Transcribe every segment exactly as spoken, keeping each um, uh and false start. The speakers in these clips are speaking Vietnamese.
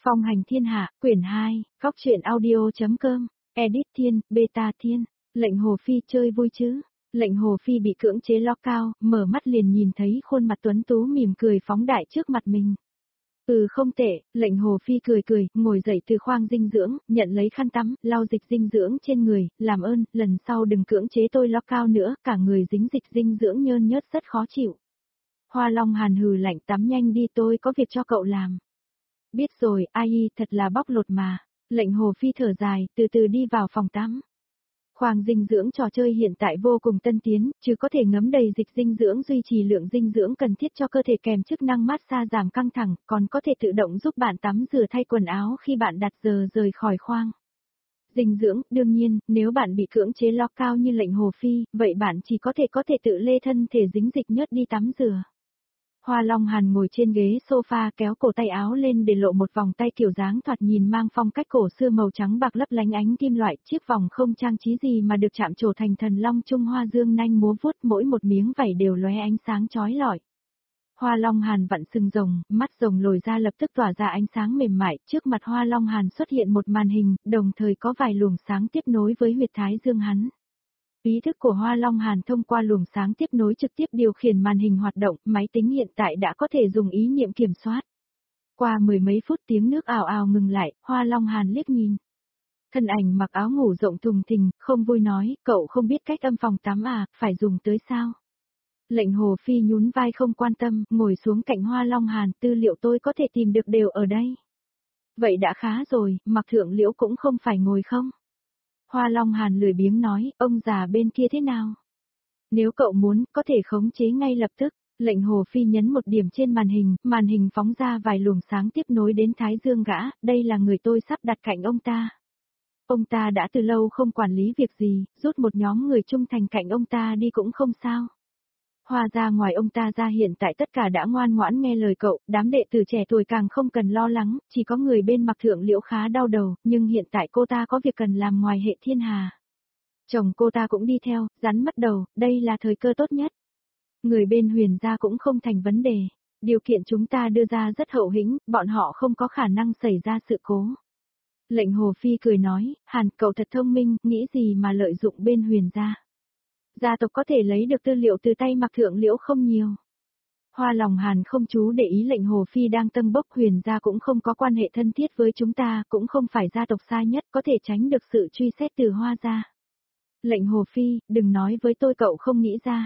Phong hành thiên hạ, quyển hai, góc truyện audio.com, edit thiên, beta thiên, lệnh Hồ Phi chơi vui chứ. Lệnh Hồ Phi bị cưỡng chế lo cao, mở mắt liền nhìn thấy khuôn mặt tuấn tú mỉm cười phóng đại trước mặt mình. Ừ không tệ, lệnh Hồ Phi cười cười, ngồi dậy từ khoang dinh dưỡng, nhận lấy khăn tắm, lau dịch dinh dưỡng trên người, làm ơn, lần sau đừng cưỡng chế tôi lo cao nữa, cả người dính dịch dinh dưỡng nhơn nhớt rất khó chịu. Hoa Long Hàn hừ lạnh, tắm nhanh đi, tôi có việc cho cậu làm. Biết rồi, ai thật là bóc lột mà. Lệnh Hồ Phi thở dài, từ từ đi vào phòng tắm. Khoang dinh dưỡng trò chơi hiện tại vô cùng tân tiến, chứ có thể ngấm đầy dịch dinh dưỡng duy trì lượng dinh dưỡng cần thiết cho cơ thể kèm chức năng massage giảm căng thẳng, còn có thể tự động giúp bạn tắm rửa thay quần áo khi bạn đặt giờ rời khỏi khoang. Dinh dưỡng, đương nhiên, nếu bạn bị cưỡng chế lo cao như lệnh Hồ Phi, vậy bạn chỉ có thể có thể tự lê thân thể dính dịch nhớt đi tắm rửa. Hoa Long Hàn ngồi trên ghế sofa kéo cổ tay áo lên để lộ một vòng tay kiểu dáng thoạt nhìn mang phong cách cổ xưa màu trắng bạc lấp lánh ánh kim loại, chiếc vòng không trang trí gì mà được chạm trổ thành thần long trung hoa dương nanh múa vuốt, mỗi một miếng vảy đều lóe ánh sáng chói lọi. Hoa Long Hàn vặn sừng rồng, mắt rồng lồi ra lập tức tỏa ra ánh sáng mềm mại, trước mặt Hoa Long Hàn xuất hiện một màn hình, đồng thời có vài luồng sáng tiếp nối với huyệt thái dương hắn. Ý thức của Hoa Long Hàn thông qua luồng sáng tiếp nối trực tiếp điều khiển màn hình hoạt động, máy tính hiện tại đã có thể dùng ý niệm kiểm soát. Qua mười mấy phút tiếng nước ào ào ngừng lại, Hoa Long Hàn liếc nhìn. Thân ảnh mặc áo ngủ rộng thùng thình, không vui nói, cậu không biết cách âm phòng tắm à, phải dùng tới sao? Lệnh Hồ Phi nhún vai không quan tâm, ngồi xuống cạnh Hoa Long Hàn, tư liệu tôi có thể tìm được đều ở đây. Vậy đã khá rồi, Mặc Thượng Liễu cũng không phải ngồi không? Hoa Long Hàn lười biếng nói, ông già bên kia thế nào? Nếu cậu muốn, có thể khống chế ngay lập tức. Lệnh Hồ Phi nhấn một điểm trên màn hình, màn hình phóng ra vài luồng sáng tiếp nối đến thái dương gã, đây là người tôi sắp đặt cạnh ông ta. Ông ta đã từ lâu không quản lý việc gì, rút một nhóm người trung thành cạnh ông ta đi cũng không sao. Hoa ra ngoài ông ta ra hiện tại tất cả đã ngoan ngoãn nghe lời cậu, đám đệ tử trẻ tuổi càng không cần lo lắng, chỉ có người bên Mặc Thượng Liễu khá đau đầu, nhưng hiện tại cô ta có việc cần làm ngoài hệ thiên hà. Chồng cô ta cũng đi theo, rắn mất đầu, đây là thời cơ tốt nhất. Người bên Huyền gia cũng không thành vấn đề, điều kiện chúng ta đưa ra rất hậu hĩnh, bọn họ không có khả năng xảy ra sự cố. Lệnh Hồ Phi cười nói, Hàn cậu thật thông minh, nghĩ gì mà lợi dụng bên Huyền gia. Gia tộc có thể lấy được tư liệu từ tay Mặc Thượng Liễu không nhiều. Hoa Long Hàn không chú để ý lệnh Hồ Phi đang tâng bốc, Huyền gia cũng không có quan hệ thân thiết với chúng ta, cũng không phải gia tộc xa nhất, có thể tránh được sự truy xét từ Hoa gia. Lệnh Hồ Phi, đừng nói với tôi cậu không nghĩ ra.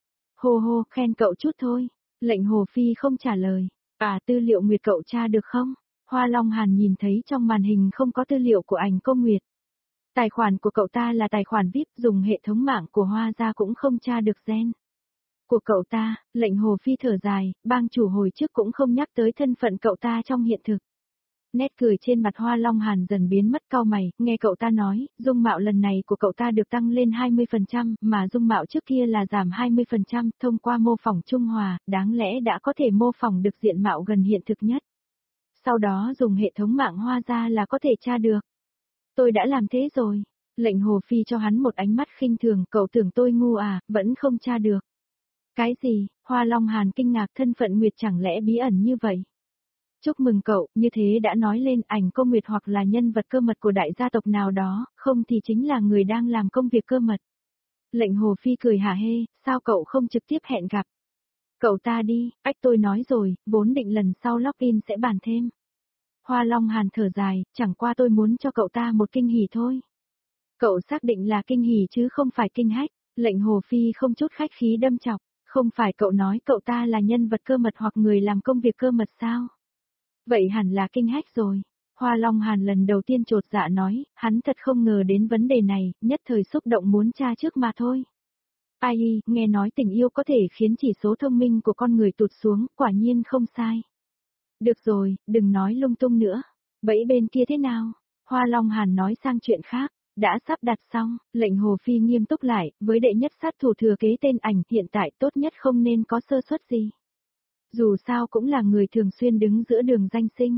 Hô hô, khen cậu chút thôi. Lệnh Hồ Phi không trả lời. À, tư liệu Nguyệt cậu tra được không? Hoa Long Hàn nhìn thấy trong màn hình không có tư liệu của ảnh Công Nguyệt. Tài khoản của cậu ta là tài khoản vi ai pi, dùng hệ thống mạng của Hoa gia cũng không tra được gen của cậu ta. Lệnh Hồ Phi thở dài, bang chủ hồi trước cũng không nhắc tới thân phận cậu ta trong hiện thực. Nét cười trên mặt Hoa Long Hàn dần biến mất, cau mày, nghe cậu ta nói, dung mạo lần này của cậu ta được tăng lên hai mươi phần trăm, mà dung mạo trước kia là giảm hai mươi phần trăm, thông qua mô phỏng trung hòa, đáng lẽ đã có thể mô phỏng được diện mạo gần hiện thực nhất. Sau đó dùng hệ thống mạng Hoa gia là có thể tra được. Tôi đã làm thế rồi. Lệnh Hồ Phi cho hắn một ánh mắt khinh thường, cậu tưởng tôi ngu à, vẫn không tra được. Cái gì? Hoa Long Hàn kinh ngạc, thân phận Nguyệt chẳng lẽ bí ẩn như vậy? Chúc mừng cậu, như thế đã nói lên ảnh Công Nguyệt hoặc là nhân vật cơ mật của đại gia tộc nào đó, không thì chính là người đang làm công việc cơ mật. Lệnh Hồ Phi cười hả hê, sao cậu không trực tiếp hẹn gặp? Cậu ta đi, ách tôi nói rồi, vốn định lần sau login sẽ bàn thêm. Hoa Long Hàn thở dài, chẳng qua tôi muốn cho cậu ta một kinh hỉ thôi. Cậu xác định là kinh hỉ chứ không phải kinh hách. Lệnh Hồ Phi không chút khách khí đâm chọc, không phải cậu nói cậu ta là nhân vật cơ mật hoặc người làm công việc cơ mật sao? Vậy hẳn là kinh hách rồi. Hoa Long Hàn lần đầu tiên chột dạ nói, hắn thật không ngờ đến vấn đề này, nhất thời xúc động muốn tra trước mà thôi. Ai, nghe nói tình yêu có thể khiến chỉ số thông minh của con người tụt xuống, quả nhiên không sai. Được rồi, đừng nói lung tung nữa. Bẫy bên kia thế nào? Hoa Long Hàn nói sang chuyện khác. Đã sắp đặt xong, lệnh Hồ Phi nghiêm túc lại, với đệ nhất sát thủ thừa kế tên ảnh hiện tại tốt nhất không nên có sơ suất gì. Dù sao cũng là người thường xuyên đứng giữa đường danh sinh.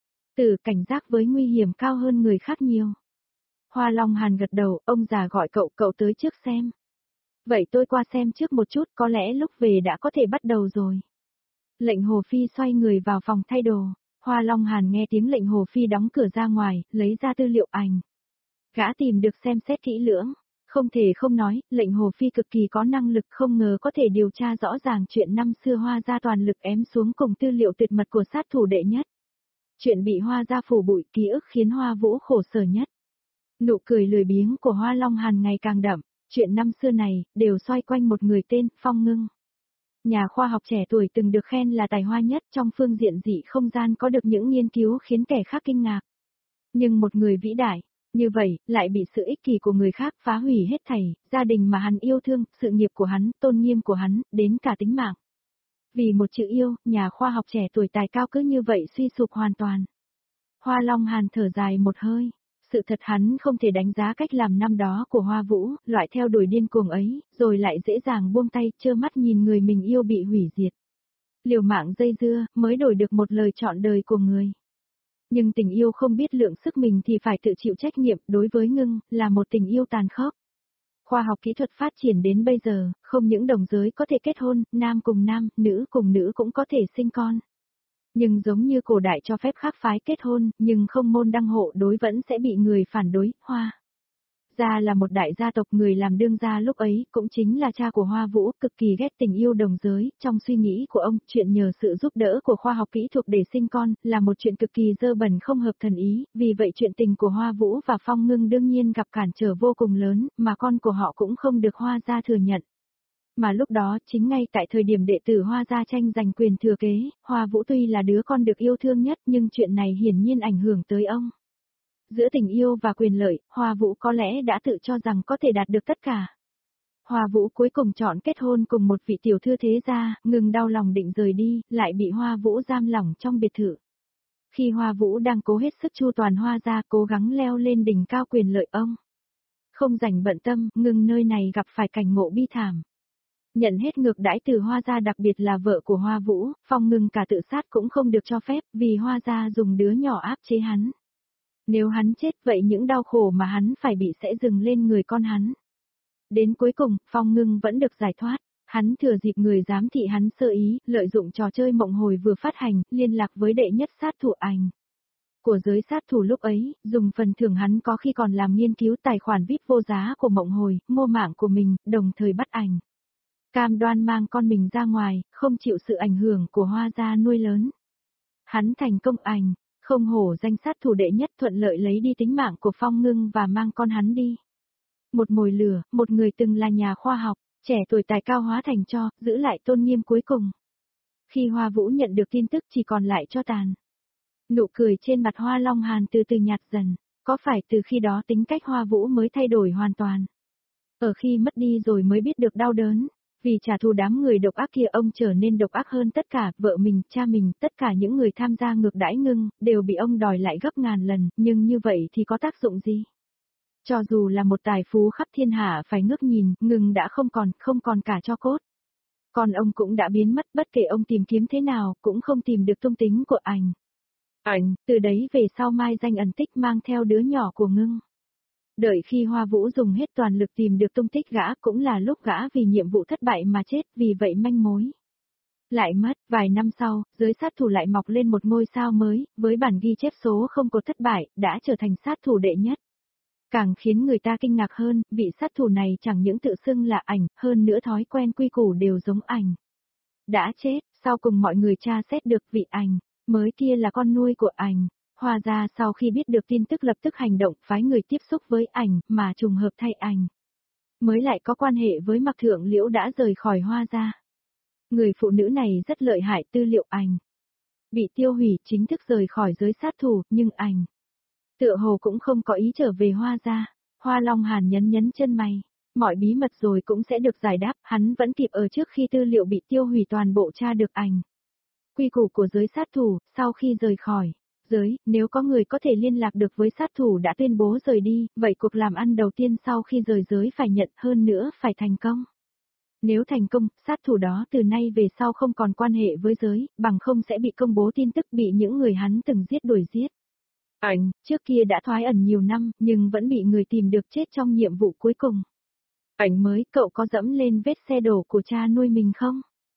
Tử cảnh giác với nguy hiểm cao hơn người khác nhiều. Hoa Long Hàn gật đầu, ông già gọi cậu, cậu tới trước xem. Vậy tôi qua xem trước một chút, có lẽ lúc về đã có thể bắt đầu rồi. Lệnh Hồ Phi xoay người vào phòng thay đồ. Hoa Long Hàn nghe tiếng lệnh Hồ Phi đóng cửa ra ngoài, lấy ra tư liệu ảnh. Gã tìm được xem xét kỹ lưỡng. Không thể không nói, lệnh Hồ Phi cực kỳ có năng lực, không ngờ có thể điều tra rõ ràng chuyện năm xưa Hoa gia toàn lực ém xuống cùng tư liệu tuyệt mật của sát thủ đệ nhất. Chuyện bị Hoa gia phủ bụi, ký ức khiến Hoa Vũ khổ sở nhất. Nụ cười lười biếng của Hoa Long Hàn ngày càng đậm, chuyện năm xưa này, đều xoay quanh một người tên Phong Ngưng. Nhà khoa học trẻ tuổi từng được khen là tài hoa nhất trong phương diện dị không gian, có được những nghiên cứu khiến kẻ khác kinh ngạc. Nhưng một người vĩ đại, như vậy, lại bị sự ích kỷ của người khác phá hủy hết thảy, gia đình mà hắn yêu thương, sự nghiệp của hắn, tôn nghiêm của hắn, đến cả tính mạng. Vì một chữ yêu, nhà khoa học trẻ tuổi tài cao cứ như vậy suy sụp hoàn toàn. Hoa Long Hàn thở dài một hơi. Sự thật hắn không thể đánh giá cách làm năm đó của Hoa Vũ, loại theo đuổi điên cuồng ấy, rồi lại dễ dàng buông tay, trơ mắt nhìn người mình yêu bị hủy diệt. Liều mạng dây dưa, mới đổi được một lời chọn đời của người. Nhưng tình yêu không biết lượng sức mình thì phải tự chịu trách nhiệm, đối với Ngưng, là một tình yêu tàn khốc. Khoa học kỹ thuật phát triển đến bây giờ, không những đồng giới có thể kết hôn, nam cùng nam, nữ cùng nữ cũng có thể sinh con. Nhưng giống như cổ đại cho phép khác phái kết hôn, nhưng không môn đăng hộ đối vẫn sẽ bị người phản đối. Hoa gia là một đại gia tộc, người làm đương gia lúc ấy cũng chính là cha của Hoa Vũ, cực kỳ ghét tình yêu đồng giới. Trong suy nghĩ của ông, chuyện nhờ sự giúp đỡ của khoa học kỹ thuật để sinh con là một chuyện cực kỳ dơ bẩn, không hợp thần ý, vì vậy chuyện tình của Hoa Vũ và Phong Ngưng đương nhiên gặp cản trở vô cùng lớn, mà con của họ cũng không được Hoa gia thừa nhận. Mà lúc đó, chính ngay tại thời điểm đệ tử Hoa gia tranh giành quyền thừa kế, Hoa Vũ tuy là đứa con được yêu thương nhất, nhưng chuyện này hiển nhiên ảnh hưởng tới ông. Giữa tình yêu và quyền lợi, Hoa Vũ có lẽ đã tự cho rằng có thể đạt được tất cả. Hoa Vũ cuối cùng chọn kết hôn cùng một vị tiểu thư thế gia, Ngưng đau lòng định rời đi, lại bị Hoa Vũ giam lỏng trong biệt thự. Khi Hoa Vũ đang cố hết sức chu toàn Hoa gia, cố gắng leo lên đỉnh cao quyền lợi ông. Không rảnh bận tâm, Ngưng nơi này gặp phải cảnh ngộ bi thảm. Nhận hết ngược đãi từ Hoa gia, đặc biệt là vợ của Hoa Vũ, Phong Ngưng cả tự sát cũng không được cho phép, vì Hoa gia dùng đứa nhỏ áp chế hắn. Nếu hắn chết, vậy những đau khổ mà hắn phải bị sẽ dừng lên người con hắn. Đến cuối cùng, Phong Ngưng vẫn được giải thoát. Hắn thừa dịp người giám thị hắn sơ ý, lợi dụng trò chơi mộng hồi vừa phát hành, liên lạc với đệ nhất sát thủ ảnh của giới sát thủ lúc ấy, dùng phần thưởng hắn có khi còn làm nghiên cứu tài khoản vê i pê vô giá của mộng hồi, mua mạng của mình, đồng thời bắt ảnh. Cam đoan mang con mình ra ngoài, không chịu sự ảnh hưởng của Hoa gia nuôi lớn. Hắn thành công ảnh, không hổ danh sát thủ đệ nhất, thuận lợi lấy đi tính mạng của Phong Ngưng và mang con hắn đi. Một mồi lửa, một người từng là nhà khoa học, trẻ tuổi tài cao hóa thành tro, giữ lại tôn nghiêm cuối cùng. Khi Hoa Vũ nhận được tin tức chỉ còn lại tro tàn. Nụ cười trên mặt Hoa Long Hàn từ từ nhạt dần, có phải từ khi đó tính cách Hoa Vũ mới thay đổi hoàn toàn? Ở khi mất đi rồi mới biết được đau đớn. Vì trả thù đám người độc ác kia, ông trở nên độc ác hơn tất cả, vợ mình, cha mình, tất cả những người tham gia ngược đãi Ngưng, đều bị ông đòi lại gấp ngàn lần, nhưng như vậy thì có tác dụng gì? Cho dù là một tài phú khắp thiên hạ phải ngước nhìn, Ngưng đã không còn, không còn cả tro cốt. Còn ông cũng đã biến mất, bất kể ông tìm kiếm thế nào, cũng không tìm được tung tích của ảnh. Ảnh, từ đấy về sau mai danh ẩn tích, mang theo đứa nhỏ của Ngưng. Đợi khi Hoa Vũ dùng hết toàn lực tìm được tung tích gã, cũng là lúc gã vì nhiệm vụ thất bại mà chết, vì vậy manh mối lại mất. Vài năm sau, giới sát thủ lại mọc lên một ngôi sao mới, với bản ghi chép số không có thất bại, đã trở thành sát thủ đệ nhất. Càng khiến người ta kinh ngạc hơn, vị sát thủ này chẳng những tự xưng là ảnh, hơn nữa thói quen quy củ đều giống ảnh. Đã chết, sau cùng mọi người tra xét được vị ảnh mới kia là con nuôi của ảnh. Hoa gia sau khi biết được tin tức lập tức hành động, phái người tiếp xúc với ảnh, mà trùng hợp thay ảnh mới lại có quan hệ với Mạc Thượng Liễu đã rời khỏi Hoa gia. Người phụ nữ này rất lợi hại, tư liệu ảnh bị tiêu hủy, chính thức rời khỏi giới sát thủ, nhưng ảnh tựa hồ cũng không có ý trở về Hoa gia. Hoa Long Hàn nhấn nhấn chân mày, mọi bí mật rồi cũng sẽ được giải đáp, hắn vẫn kịp ở trước khi tư liệu bị tiêu hủy toàn bộ tra được ảnh. Quy củ của giới sát thủ, sau khi rời khỏi giới, nếu có người có thể liên lạc được với sát thủ đã tuyên bố rời đi, vậy cuộc làm ăn đầu tiên sau khi rời giới phải nhận, hơn nữa phải thành công. Nếu thành công, sát thủ đó từ nay về sau không còn quan hệ với giới, bằng không sẽ bị công bố tin tức bị những người hắn từng giết đuổi giết. Ảnh, trước kia đã thoái ẩn nhiều năm, nhưng vẫn bị người tìm được chết trong nhiệm vụ cuối cùng. Ảnh mới, cậu có dẫm lên vết xe đổ của cha nuôi mình không?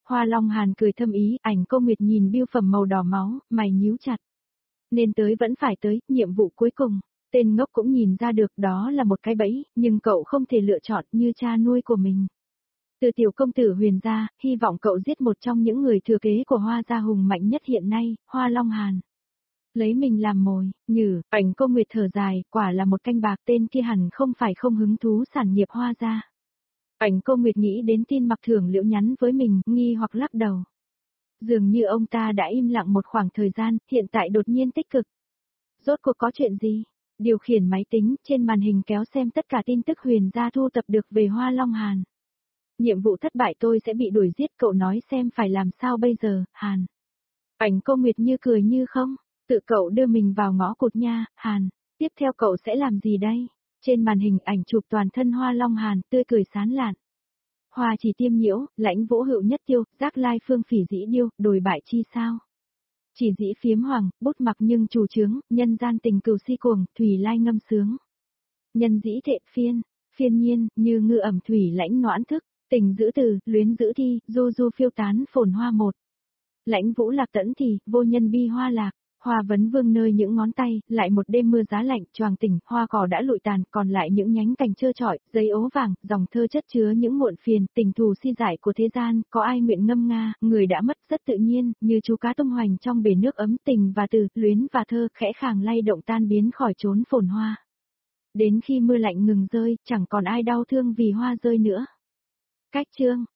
Hoa Long Hàn cười thâm ý, Ảnh Cô Nguyệt nhìn bưu phẩm màu đỏ máu, mày nhíu chặt. Nên tới vẫn phải tới, nhiệm vụ cuối cùng. Tên ngốc cũng nhìn ra được đó là một cái bẫy, nhưng cậu không thể lựa chọn như cha nuôi của mình. Từ tiểu công tử Huyền gia, hy vọng cậu giết một trong những người thừa kế của Hoa gia hùng mạnh nhất hiện nay, Hoa Long Hàn. Lấy mình làm mồi, nhử, Ảnh Cô Nguyệt thở dài, quả là một canh bạc, tên kia hẳn không phải không hứng thú sản nghiệp Hoa gia. Ảnh Cô Nguyệt nghĩ đến tin Mặc Thưởng Liễu nhắn với mình, nghi hoặc lắc đầu. Dường như ông ta đã im lặng một khoảng thời gian, hiện tại đột nhiên tích cực. Rốt cuộc có chuyện gì? Điều khiển máy tính, trên màn hình kéo xem tất cả tin tức Huyền gia thu tập được về Hoa Long Hàn. Nhiệm vụ thất bại, tôi sẽ bị đuổi giết, cậu nói xem phải làm sao bây giờ, Hàn. Ảnh Cô Nguyệt như cười như không, tự cậu đưa mình vào ngõ cụt nha, Hàn. Tiếp theo cậu sẽ làm gì đây? Trên màn hình ảnh chụp toàn thân Hoa Long Hàn, tươi cười sán lạn. Hoa Chỉ Tiêm Nhiễu, Lãnh Vũ Hữu Nhất Tiêu, Giác Lai Phương Phỉ Dĩ Điêu, đồi bại chi sao? Chỉ dĩ phiếm hoàng, bút mặc nhưng chủ trướng, nhân gian tình cừu si cuồng, thủy lai ngâm sướng. Nhân dĩ thệ phiên, phiên nhiên, như ngư ẩm thủy lãnh noãn thức, tình giữ từ, luyến giữ thi, du du phiêu tán phồn hoa một. Lãnh Vũ Lạc tẫn thì, vô nhân bi hoa lạc. Hoa vấn vương nơi những ngón tay, lại một đêm mưa giá lạnh, choàng tỉnh, hoa cỏ đã lụi tàn, còn lại những nhánh cành trơ trọi, giấy ố vàng, dòng thơ chất chứa những muộn phiền, tình thù si giải của thế gian, có ai nguyện ngâm nga, người đã mất rất tự nhiên, như chú cá tung hoành trong bể nước ấm, tình và từ, luyến và thơ, khẽ khàng lay động tan biến khỏi chốn phồn hoa. Đến khi mưa lạnh ngừng rơi, chẳng còn ai đau thương vì hoa rơi nữa. Cách chương